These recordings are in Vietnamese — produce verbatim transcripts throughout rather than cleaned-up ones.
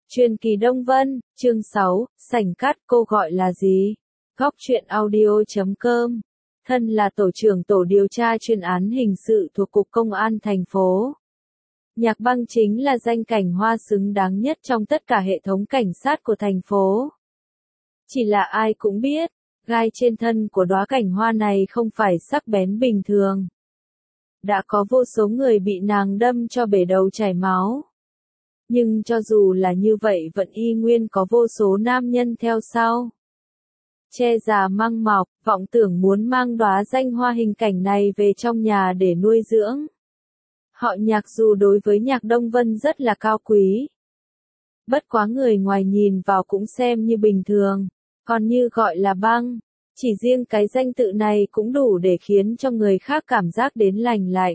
Truyền kỳ Đông Vân, chương sáu, sảnh cát cô gọi là gì? Góc truyện audio chấm com. Thân là tổ trưởng tổ điều tra chuyên án hình sự thuộc Cục Công an thành phố. Nhạc Băng chính là danh cảnh hoa xứng đáng nhất trong tất cả hệ thống cảnh sát của thành phố. Chỉ là ai cũng biết, gai trên thân của đóa cảnh hoa này không phải sắc bén bình thường. Đã có vô số người bị nàng đâm cho bể đầu chảy máu. Nhưng cho dù là như vậy vẫn y nguyên có vô số nam nhân theo sau. Che già mang mọc, vọng tưởng muốn mang đóa danh hoa hình cảnh này về trong nhà để nuôi dưỡng. Họ Nhạc dù đối với Nhạc Đông Vân rất là cao quý. Bất quá người ngoài nhìn vào cũng xem như bình thường, còn như gọi là Băng, chỉ riêng cái danh tự này cũng đủ để khiến cho người khác cảm giác đến lành lạnh.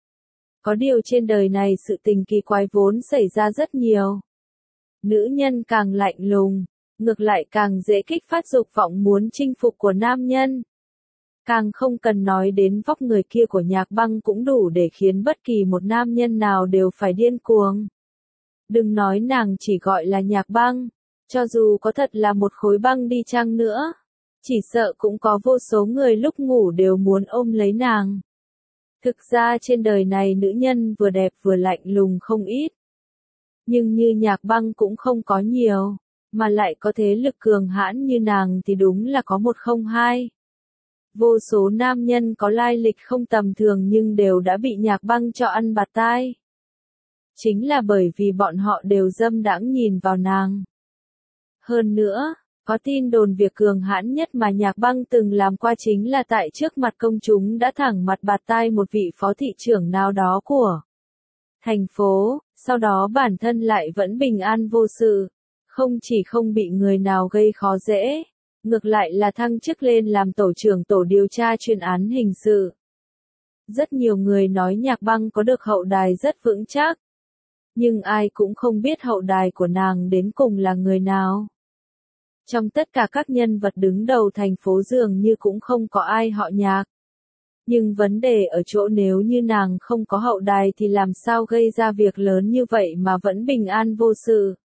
Có điều trên đời này sự tình kỳ quái vốn xảy ra rất nhiều. Nữ nhân càng lạnh lùng, ngược lại càng dễ kích phát dục vọng muốn chinh phục của nam nhân. Càng không cần nói đến vóc người kia của Nhạc Băng cũng đủ để khiến bất kỳ một nam nhân nào đều phải điên cuồng. Đừng nói nàng chỉ gọi là Nhạc Băng, cho dù có thật là một khối băng đi chăng nữa, chỉ sợ cũng có vô số người lúc ngủ đều muốn ôm lấy nàng. Thực ra trên đời này nữ nhân vừa đẹp vừa lạnh lùng không ít. Nhưng như Nhạc Băng cũng không có nhiều, mà lại có thế lực cường hãn như nàng thì đúng là có một không hai. Vô số nam nhân có lai lịch không tầm thường nhưng đều đã bị Nhạc Băng cho ăn bạt tai. Chính là bởi vì bọn họ đều dâm đãng nhìn vào nàng. Hơn nữa, có tin đồn việc cường hãn nhất mà Nhạc Băng từng làm qua chính là tại trước mặt công chúng đã thẳng mặt bạt tai một vị phó thị trưởng nào đó của thành phố, sau đó bản thân lại vẫn bình an vô sự, không chỉ không bị người nào gây khó dễ, ngược lại là thăng chức lên làm tổ trưởng tổ điều tra chuyên án hình sự. Rất nhiều người nói Nhạc Băng có được hậu đài rất vững chắc, nhưng ai cũng không biết hậu đài của nàng đến cùng là người nào. Trong tất cả các nhân vật đứng đầu thành phố dường như cũng không có ai họ Nhạc. Nhưng vấn đề ở chỗ nếu như nàng không có hậu đài thì làm sao gây ra việc lớn như vậy mà vẫn bình an vô sự.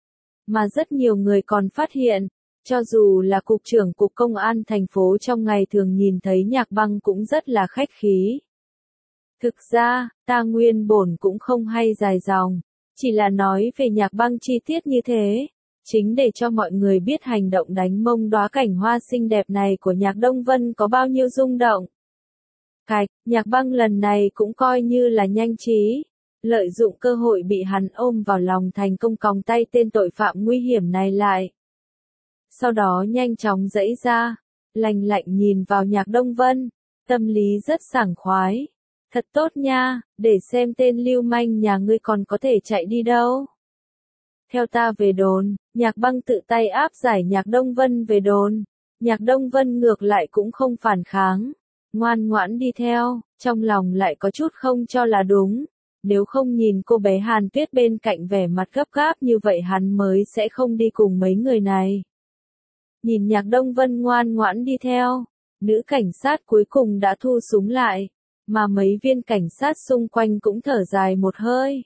Mà rất nhiều người còn phát hiện, cho dù là cục trưởng cục công an thành phố trong ngày thường nhìn thấy Nhạc Băng cũng rất là khách khí. Thực ra, ta nguyên bổn cũng không hay dài dòng, chỉ là nói về Nhạc Băng chi tiết như thế. Chính để cho mọi người biết hành động đánh mông đóa cảnh hoa xinh đẹp này của Nhạc Đông Vân có bao nhiêu rung động. Cạch, Nhạc Băng lần này cũng coi như là nhanh trí, lợi dụng cơ hội bị hắn ôm vào lòng thành công còng tay tên tội phạm nguy hiểm này lại. Sau đó nhanh chóng giãy ra, lành lạnh nhìn vào Nhạc Đông Vân, tâm lý rất sảng khoái. Thật tốt nha, để xem tên lưu manh nhà ngươi còn có thể chạy đi đâu. Theo ta về đồn, Nhạc Băng tự tay áp giải Nhạc Đông Vân về đồn. Nhạc Đông Vân ngược lại cũng không phản kháng, ngoan ngoãn đi theo, trong lòng lại có chút không cho là đúng. Nếu không nhìn cô bé Hàn Tuyết bên cạnh vẻ mặt gấp gáp như vậy hắn mới sẽ không đi cùng mấy người này. Nhìn Nhạc Đông Vân ngoan ngoãn đi theo, nữ cảnh sát cuối cùng đã thu súng lại, mà mấy viên cảnh sát xung quanh cũng thở dài một hơi.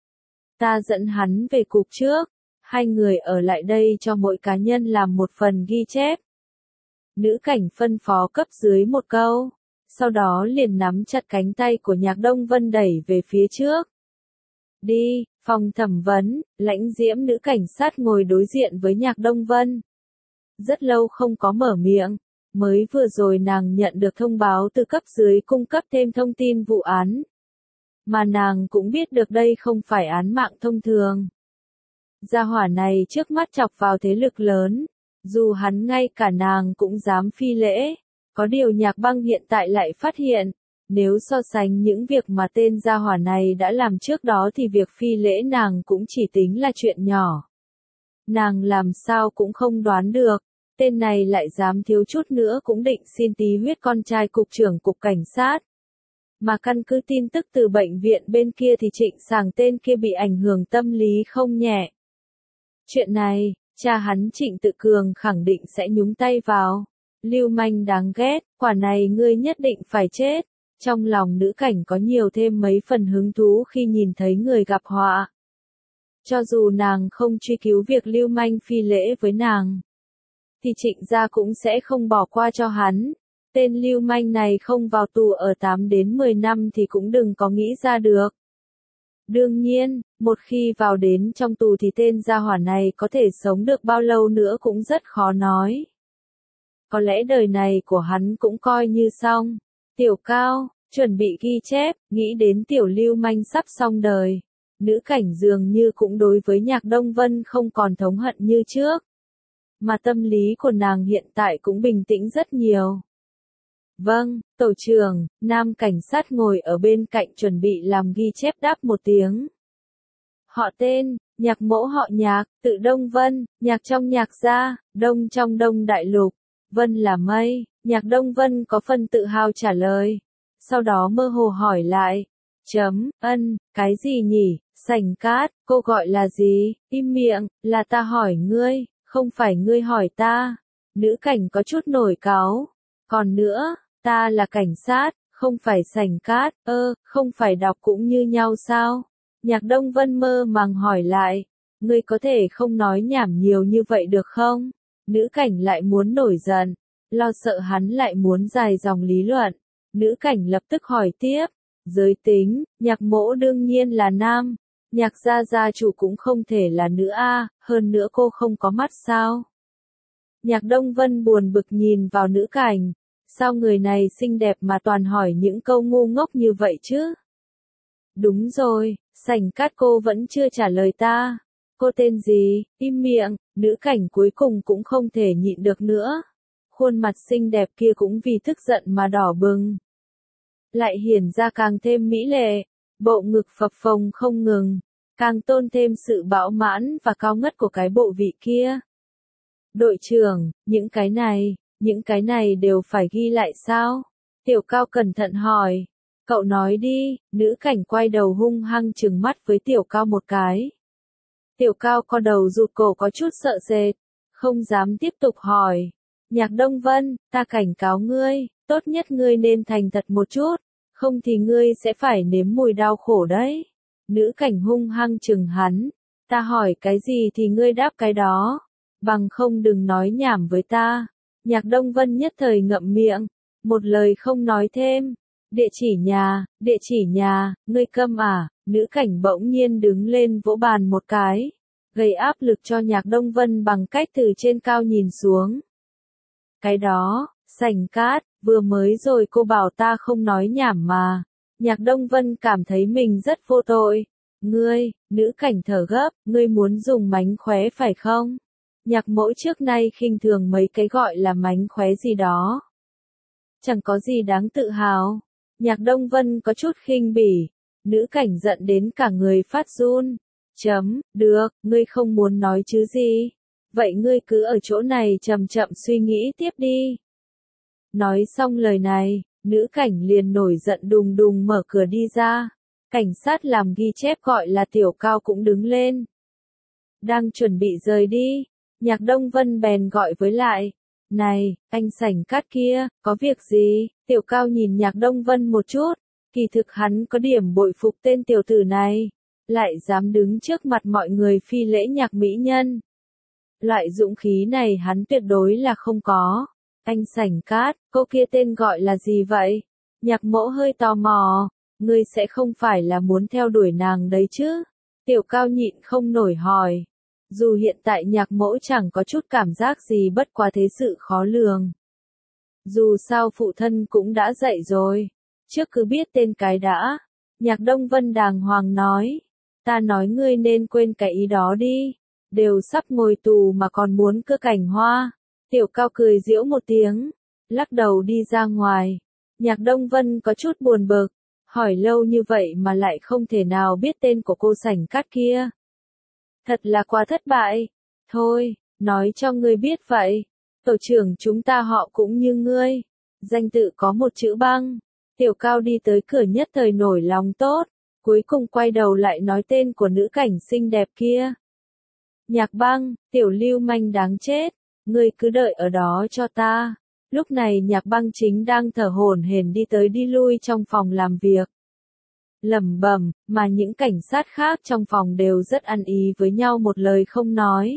Ta dẫn hắn về cục trước, hai người ở lại đây cho mỗi cá nhân làm một phần ghi chép. Nữ cảnh phân phó cấp dưới một câu, sau đó liền nắm chặt cánh tay của Nhạc Đông Vân đẩy về phía trước. Đi, phòng thẩm vấn, lãnh diễm nữ cảnh sát ngồi đối diện với Nhạc Đông Vân. Rất lâu không có mở miệng, mới vừa rồi nàng nhận được thông báo từ cấp dưới cung cấp thêm thông tin vụ án. Mà nàng cũng biết được đây không phải án mạng thông thường. Gia hỏa này trước mắt chọc vào thế lực lớn, dù hắn ngay cả nàng cũng dám phi lễ. Có điều Nhạc Băng hiện tại lại phát hiện, nếu so sánh những việc mà tên gia hỏa này đã làm trước đó thì việc phi lễ nàng cũng chỉ tính là chuyện nhỏ. Nàng làm sao cũng không đoán được, tên này lại dám thiếu chút nữa cũng định xin tí huyết con trai cục trưởng cục cảnh sát. Mà căn cứ tin tức từ bệnh viện bên kia thì Trịnh Sàng tên kia bị ảnh hưởng tâm lý không nhẹ. Chuyện này, cha hắn Trịnh Tự Cường khẳng định sẽ nhúng tay vào. Lưu manh đáng ghét, quả này ngươi nhất định phải chết. Trong lòng nữ cảnh có nhiều thêm mấy phần hứng thú khi nhìn thấy người gặp họa. Cho dù nàng không truy cứu việc Lưu Manh phi lễ với nàng, thì Trịnh gia cũng sẽ không bỏ qua cho hắn. Tên Lưu Manh này không vào tù ở tám đến mười năm thì cũng đừng có nghĩ ra được. Đương nhiên, một khi vào đến trong tù thì tên gia hỏa này có thể sống được bao lâu nữa cũng rất khó nói. Có lẽ đời này của hắn cũng coi như xong. Tiểu Cao, chuẩn bị ghi chép, nghĩ đến tiểu Lưu Manh sắp xong đời. Nữ cảnh dường như cũng đối với Nhạc Đông Vân không còn thống hận như trước. Mà tâm lý của nàng hiện tại cũng bình tĩnh rất nhiều. Vâng, tổ trưởng, nam cảnh sát ngồi ở bên cạnh chuẩn bị làm ghi chép đáp một tiếng. Họ tên, Nhạc mỗ họ Nhạc, tự Đông Vân, Nhạc trong Nhạc gia, Đông trong Đông Đại Lục, Vân là mây, Nhạc Đông Vân có phần tự hào trả lời. Sau đó mơ hồ hỏi lại. Chấm, ân, cái gì nhỉ, Sảnh Cát, cô gọi là gì, im miệng, là ta hỏi ngươi, không phải ngươi hỏi ta. Nữ cảnh có chút nổi cáu. Còn nữa, ta là cảnh sát, không phải Sảnh Cát, ơ, không phải đọc cũng như nhau sao? Nhạc Đông Vân mơ màng hỏi lại, ngươi có thể không nói nhảm nhiều như vậy được không? Nữ cảnh lại muốn nổi giận, lo sợ hắn lại muốn dài dòng lý luận. Nữ cảnh lập tức hỏi tiếp, giới tính, Nhạc mỗ đương nhiên là nam, Nhạc gia gia chủ cũng không thể là nữ a, hơn nữa cô không có mắt sao? Nhạc Đông Vân buồn bực nhìn vào nữ cảnh, sao người này xinh đẹp mà toàn hỏi những câu ngu ngốc như vậy chứ? Đúng rồi, Sảnh Cát cô vẫn chưa trả lời ta. Cô tên gì? Im miệng, nữ cảnh cuối cùng cũng không thể nhịn được nữa. Khuôn mặt xinh đẹp kia cũng vì tức giận mà đỏ bừng. Lại hiển ra càng thêm mỹ lệ, bộ ngực phập phồng không ngừng, càng tôn thêm sự bão mãn và cao ngất của cái bộ vị kia. Đội trưởng, những cái này, những cái này đều phải ghi lại sao? Tiểu Cao cẩn thận hỏi. Cậu nói đi, nữ cảnh quay đầu hung hăng trừng mắt với Tiểu Cao một cái. Tiểu Cao co đầu rụt cổ có chút sợ sệt, không dám tiếp tục hỏi. Nhạc Đông Vân, ta cảnh cáo ngươi, tốt nhất ngươi nên thành thật một chút, không thì ngươi sẽ phải nếm mùi đau khổ đấy. Nữ cảnh hung hăng trừng hắn, ta hỏi cái gì thì ngươi đáp cái đó, bằng không đừng nói nhảm với ta. Nhạc Đông Vân nhất thời ngậm miệng, một lời không nói thêm. Địa chỉ nhà, địa chỉ nhà, ngươi câm à? Nữ cảnh bỗng nhiên đứng lên vỗ bàn một cái, gây áp lực cho Nhạc Đông Vân bằng cách từ trên cao nhìn xuống. Cái đó, Sảnh Cát, vừa mới rồi cô bảo ta không nói nhảm mà. Nhạc Đông Vân cảm thấy mình rất vô tội. Ngươi, nữ cảnh thở gấp, ngươi muốn dùng mánh khóe phải không? Nhạc mẫu trước nay khinh thường mấy cái gọi là mánh khóe gì đó. Chẳng có gì đáng tự hào. Nhạc Đông Vân có chút khinh bỉ. Nữ cảnh giận đến cả người phát run. Chấm, được, ngươi không muốn nói chứ gì. Vậy ngươi cứ ở chỗ này chậm chậm suy nghĩ tiếp đi. Nói xong lời này, nữ cảnh liền nổi giận đùng đùng mở cửa đi ra. Cảnh sát làm ghi chép gọi là Tiểu Cao cũng đứng lên. Đang chuẩn bị rời đi, Nhạc Đông Vân bèn gọi với lại. Này, anh Sảnh Cát kia, có việc gì? Tiểu Cao nhìn Nhạc Đông Vân một chút, kỳ thực hắn có điểm bội phục tên tiểu tử này, lại dám đứng trước mặt mọi người phi lễ Nhạc mỹ nhân. Loại dũng khí này hắn tuyệt đối là không có. Anh Sảnh Cát, cô kia tên gọi là gì vậy? Nhạc mẫu hơi tò mò, ngươi sẽ không phải là muốn theo đuổi nàng đấy chứ? Tiểu Cao nhịn không nổi hỏi. Dù hiện tại Nhạc mẫu chẳng có chút cảm giác gì bất quá thế sự khó lường. Dù sao phụ thân cũng đã dạy rồi, trước cứ biết tên cái đã. Nhạc Đông Vân đàng hoàng nói, ta nói ngươi nên quên cái ý đó đi, đều sắp ngồi tù mà còn muốn cưa cảnh hoa. Tiểu Cao cười giễu một tiếng, lắc đầu đi ra ngoài. Nhạc Đông Vân có chút buồn bực, hỏi lâu như vậy mà lại không thể nào biết tên của cô Sảnh Cát kia. Thật là quá thất bại. Thôi, nói cho ngươi biết vậy. Tổ trưởng chúng ta họ cũng như ngươi. Danh tự có một chữ Băng. Tiểu Cao đi tới cửa nhất thời nổi lòng tốt. Cuối cùng quay đầu lại nói tên của nữ cảnh xinh đẹp kia. Nhạc Băng, tiểu lưu manh đáng chết. Ngươi cứ đợi ở đó cho ta. Lúc này Nhạc Băng chính đang thở hổn hển đi tới đi lui trong phòng làm việc. lẩm bẩm, mà những cảnh sát khác trong phòng đều rất ăn ý với nhau một lời không nói.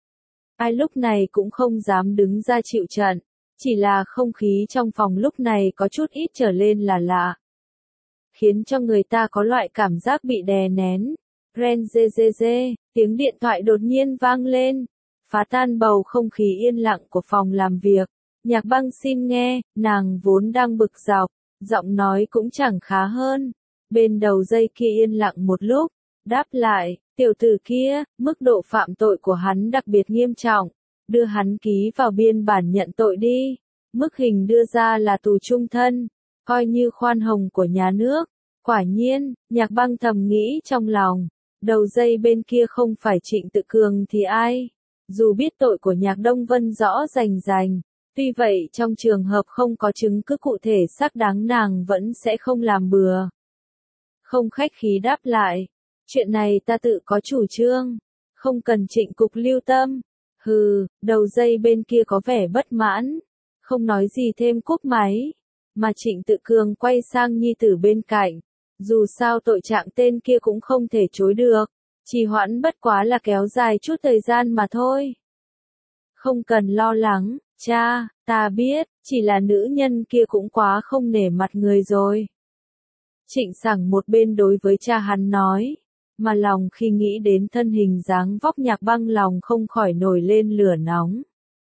Ai lúc này cũng không dám đứng ra chịu trận, chỉ là không khí trong phòng lúc này có chút ít trở lên là lạ, khiến cho người ta có loại cảm giác bị đè nén. Ren dê dê dê, tiếng điện thoại đột nhiên vang lên, phá tan bầu không khí yên lặng của phòng làm việc. Nhạc Băng xin nghe, nàng vốn đang bực dọc, giọng nói cũng chẳng khá hơn. Bên đầu dây kia yên lặng một lúc, đáp lại, tiểu tử kia, mức độ phạm tội của hắn đặc biệt nghiêm trọng, đưa hắn ký vào biên bản nhận tội đi. Mức hình đưa ra là tù chung thân, coi như khoan hồng của nhà nước. Quả nhiên, Nhạc Băng thầm nghĩ trong lòng, đầu dây bên kia không phải Trịnh Tự Cường thì ai? Dù biết tội của Nhạc Đông Vân rõ rành rành, tuy vậy trong trường hợp không có chứng cứ cụ thể xác đáng nàng vẫn sẽ không làm bừa. Không khách khí đáp lại, chuyện này ta tự có chủ trương, không cần Trịnh cục lưu tâm. Hừ, đầu dây bên kia có vẻ bất mãn, không nói gì thêm cúp máy, mà Trịnh Tự Cường quay sang nhi tử bên cạnh. Dù sao tội trạng tên kia cũng không thể chối được, trì hoãn bất quá là kéo dài chút thời gian mà thôi. Không cần lo lắng, cha, ta biết, chỉ là nữ nhân kia cũng quá không nể mặt người rồi. Trịnh Sảng một bên đối với cha hắn nói, mà lòng khi nghĩ đến thân hình dáng vóc Nhạc Băng lòng không khỏi nổi lên lửa nóng.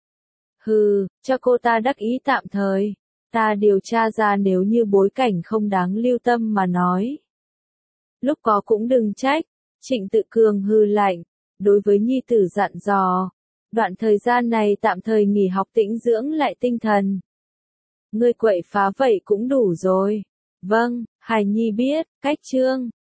Hừ, cho cô ta đắc ý tạm thời. Ta điều tra ra nếu như bối cảnh không đáng lưu tâm mà nói. Lúc có cũng đừng trách, Trịnh Tự Cường hừ lạnh, đối với nhi tử dặn dò. Đoạn thời gian này tạm thời nghỉ học tĩnh dưỡng lại tinh thần. Ngươi quậy phá vậy cũng đủ rồi. Vâng, hài nhi biết, cách chương.